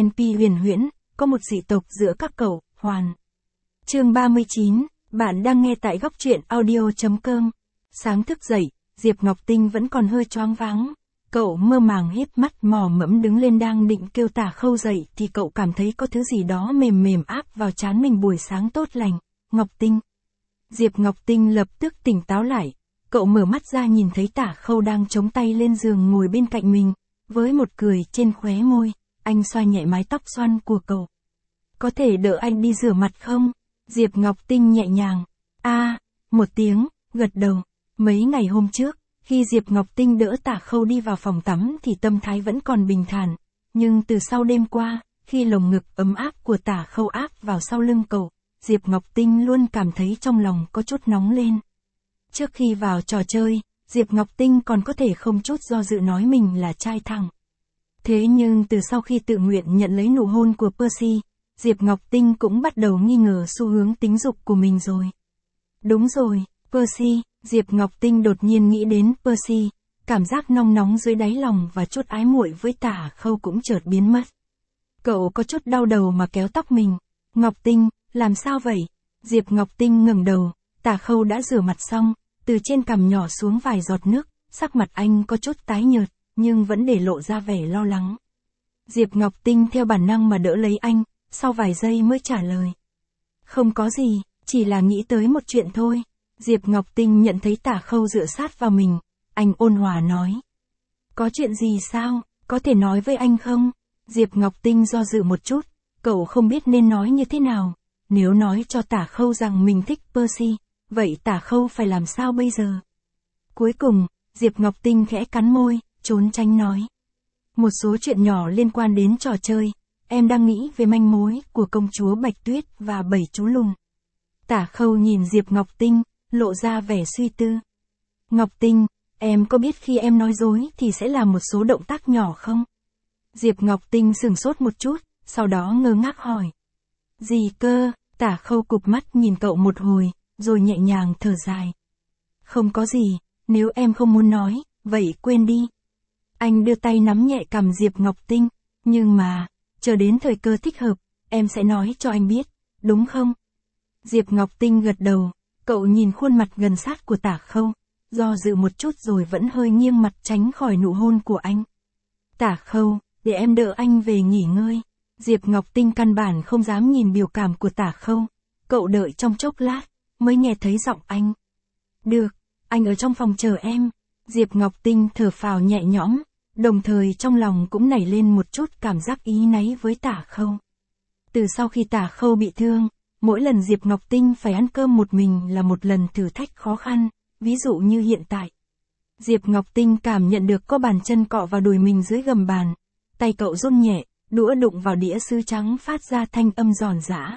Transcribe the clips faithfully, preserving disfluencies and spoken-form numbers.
en pê huyền huyễn, có một dị tộc giữa các cậu, hoàn. Chương ba mươi chín, bạn đang nghe tại góc truyện audio chấm com. Sáng thức dậy, Diệp Ngọc Tinh vẫn còn hơi choáng váng. Cậu mơ màng híp mắt mò mẫm đứng lên đang định kêu Tả Khâu dậy thì cậu cảm thấy có thứ gì đó mềm mềm áp vào trán mình. Buổi sáng tốt lành, Ngọc Tinh. Diệp Ngọc Tinh lập tức tỉnh táo lại. Cậu mở mắt ra nhìn thấy Tả Khâu đang chống tay lên giường ngồi bên cạnh mình, với một cười trên khóe môi. Anh xoa nhẹ mái tóc xoăn của cậu. Có thể đỡ anh đi rửa mặt không? Diệp Ngọc Tinh nhẹ nhàng. A, à, một tiếng, gật đầu. Mấy ngày hôm trước, khi Diệp Ngọc Tinh đỡ Tả Khâu đi vào phòng tắm thì tâm thái vẫn còn bình thản. Nhưng từ sau đêm qua, khi lồng ngực ấm áp của Tả Khâu áp vào sau lưng cậu, Diệp Ngọc Tinh luôn cảm thấy trong lòng có chút nóng lên. Trước khi vào trò chơi, Diệp Ngọc Tinh còn có thể không chút do dự nói mình là trai thẳng. Thế nhưng từ sau khi tự nguyện nhận lấy nụ hôn của Percy, Diệp Ngọc Tinh cũng bắt đầu nghi ngờ xu hướng tính dục của mình rồi. Đúng rồi, Percy, Diệp Ngọc Tinh đột nhiên nghĩ đến Percy, cảm giác nong nóng dưới đáy lòng và chút ái muội với Tả Khâu cũng chợt biến mất. Cậu có chút đau đầu mà kéo tóc mình. Ngọc Tinh, làm sao vậy? Diệp Ngọc Tinh ngẩng đầu, Tả Khâu đã rửa mặt xong, từ trên cằm nhỏ xuống vài giọt nước, sắc mặt anh có chút tái nhợt, nhưng vẫn để lộ ra vẻ lo lắng. Diệp Ngọc Tinh theo bản năng mà đỡ lấy anh, sau vài giây mới trả lời. Không có gì, chỉ là nghĩ tới một chuyện thôi. Diệp Ngọc Tinh nhận thấy Tả Khâu dựa sát vào mình, anh ôn hòa nói. Có chuyện gì sao, có thể nói với anh không? Diệp Ngọc Tinh do dự một chút, cậu không biết nên nói như thế nào. Nếu nói cho Tả Khâu rằng mình thích Percy, vậy Tả Khâu phải làm sao bây giờ? Cuối cùng, Diệp Ngọc Tinh khẽ cắn môi, trốn tránh nói. Một số chuyện nhỏ liên quan đến trò chơi, em đang nghĩ về manh mối của công chúa Bạch Tuyết và bảy chú lùn. Tả Khâu nhìn Diệp Ngọc Tinh, lộ ra vẻ suy tư. Ngọc Tinh, em có biết khi em nói dối thì sẽ làm một số động tác nhỏ không? Diệp Ngọc Tinh sửng sốt một chút, sau đó ngơ ngác hỏi. Gì cơ? Tả Khâu cụp mắt nhìn cậu một hồi, rồi nhẹ nhàng thở dài. Không có gì, nếu em không muốn nói, vậy quên đi. Anh đưa tay nắm nhẹ cằm Diệp Ngọc Tinh, nhưng mà, chờ đến thời cơ thích hợp, em sẽ nói cho anh biết, đúng không? Diệp Ngọc Tinh gật đầu, cậu nhìn khuôn mặt gần sát của Tả Khâu, do dự một chút rồi vẫn hơi nghiêng mặt tránh khỏi nụ hôn của anh. Tả Khâu, để em đỡ anh về nghỉ ngơi. Diệp Ngọc Tinh căn bản không dám nhìn biểu cảm của Tả Khâu, cậu đợi trong chốc lát, mới nghe thấy giọng anh. Được, anh ở trong phòng chờ em. Diệp Ngọc Tinh thở phào nhẹ nhõm, đồng thời trong lòng cũng nảy lên một chút cảm giác ý náy với Tả Khâu. Từ sau khi Tả Khâu bị thương, mỗi lần Diệp Ngọc Tinh phải ăn cơm một mình là một lần thử thách khó khăn, ví dụ như hiện tại. Diệp Ngọc Tinh cảm nhận được có bàn chân cọ vào đùi mình dưới gầm bàn, tay cậu run nhẹ, đũa đụng vào đĩa sứ trắng phát ra thanh âm giòn giã.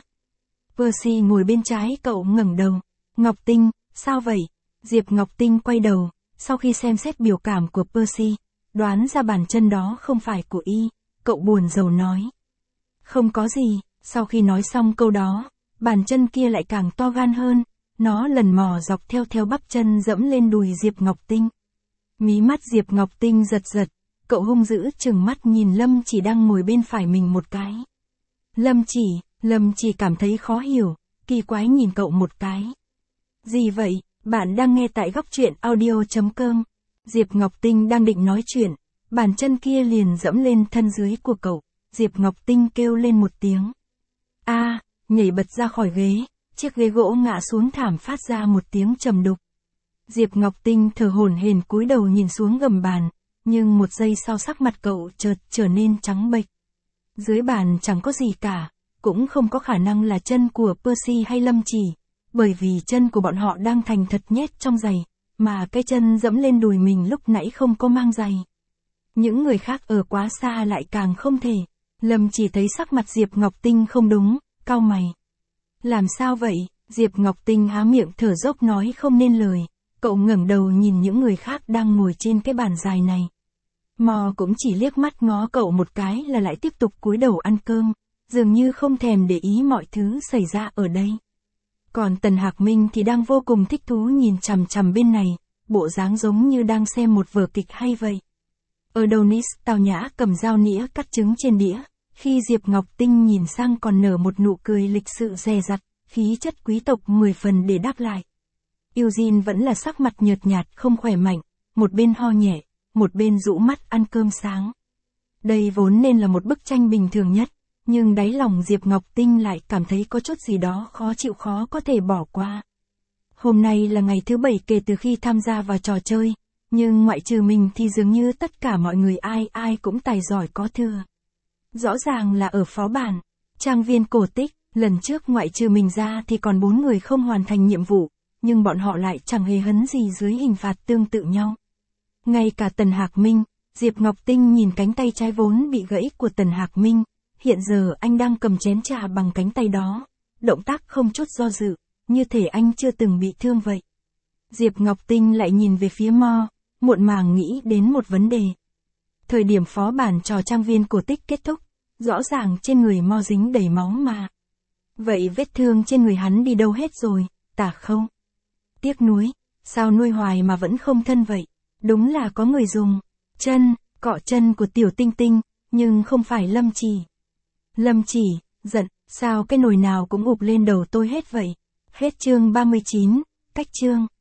Percy ngồi bên trái cậu ngẩng đầu. Ngọc Tinh, sao vậy? Diệp Ngọc Tinh quay đầu, sau khi xem xét biểu cảm của Percy, đoán ra bàn chân đó không phải của y, cậu buồn rầu nói. Không có gì, sau khi nói xong câu đó, bàn chân kia lại càng to gan hơn, nó lần mò dọc theo theo bắp chân dẫm lên đùi Diệp Ngọc Tinh. Mí mắt Diệp Ngọc Tinh giật giật, cậu hung dữ trừng mắt nhìn Lâm Chỉ đang ngồi bên phải mình một cái. Lâm Chỉ, Lâm Chỉ cảm thấy khó hiểu, kỳ quái nhìn cậu một cái. Gì vậy, bạn đang nghe tại góc truyện audio chấm com. Diệp Ngọc Tinh đang định nói chuyện, bàn chân kia liền dẫm lên thân dưới của cậu, Diệp Ngọc Tinh kêu lên một tiếng. A, à, nhảy bật ra khỏi ghế, chiếc ghế gỗ ngã xuống thảm phát ra một tiếng trầm đục. Diệp Ngọc Tinh thở hổn hển cúi đầu nhìn xuống gầm bàn, nhưng một giây sau sắc mặt cậu chợt trở nên trắng bệch. Dưới bàn chẳng có gì cả, cũng không có khả năng là chân của Percy hay Lâm Chỉ, bởi vì chân của bọn họ đang thành thật nhét trong giày, mà cái chân dẫm lên đùi mình lúc nãy không có mang giày. Những người khác ở quá xa lại càng không thể. Lâm Chỉ thấy sắc mặt Diệp Ngọc Tinh không đúng, cau mày. Làm sao vậy? Diệp Ngọc Tinh há miệng thở dốc nói không nên lời, cậu ngẩng đầu nhìn những người khác đang ngồi trên cái bàn dài này. Mò cũng chỉ liếc mắt ngó cậu một cái là lại tiếp tục cúi đầu ăn cơm, dường như không thèm để ý mọi thứ xảy ra ở đây. Còn Tần Hạc Minh thì đang vô cùng thích thú nhìn chằm chằm bên này, bộ dáng giống như đang xem một vở kịch hay vậy. Ở đầu Nis, Tào Nhã cầm dao nĩa cắt trứng trên đĩa, Khi Diệp Ngọc Tinh nhìn sang còn nở một nụ cười lịch sự dè dặt, khí chất quý tộc mười phần để đáp lại. Eugene vẫn là sắc mặt nhợt nhạt không khỏe mạnh, một bên ho nhẹ, một bên rũ mắt ăn cơm sáng. Đây vốn nên là một bức tranh bình thường nhất, nhưng đáy lòng Diệp Ngọc Tinh lại cảm thấy có chút gì đó khó chịu khó có thể bỏ qua. Hôm nay là ngày thứ bảy kể từ khi tham gia vào trò chơi, nhưng ngoại trừ mình thì dường như tất cả mọi người ai ai cũng tài giỏi có thừa. Rõ ràng là ở phó bản, trang viên cổ tích, lần trước ngoại trừ mình ra thì còn bốn người không hoàn thành nhiệm vụ, nhưng bọn họ lại chẳng hề hấn gì dưới hình phạt tương tự nhau. Ngay cả Tần Hạc Minh, Diệp Ngọc Tinh nhìn cánh tay trái vốn bị gãy của Tần Hạc Minh, hiện giờ anh đang cầm chén trà bằng cánh tay đó, động tác không chút do dự, như thể anh chưa từng bị thương vậy. Diệp Ngọc Tinh lại nhìn về phía Mo, muộn màng nghĩ đến một vấn đề. Thời điểm phó bản trò trang viên cổ tích kết thúc, rõ ràng trên người Mo dính đầy máu mà. Vậy vết thương trên người hắn đi đâu hết rồi, tả không? Tiếc nuối, sao nuôi hoài mà vẫn không thân vậy? Đúng là có người dùng chân, cọ chân của Tiểu Tinh Tinh, nhưng không phải Lâm Chỉ. Lâm Chỉ, giận, sao cái nồi nào cũng ụp lên đầu tôi hết vậy? Hết chương ba mươi chín, cách chương.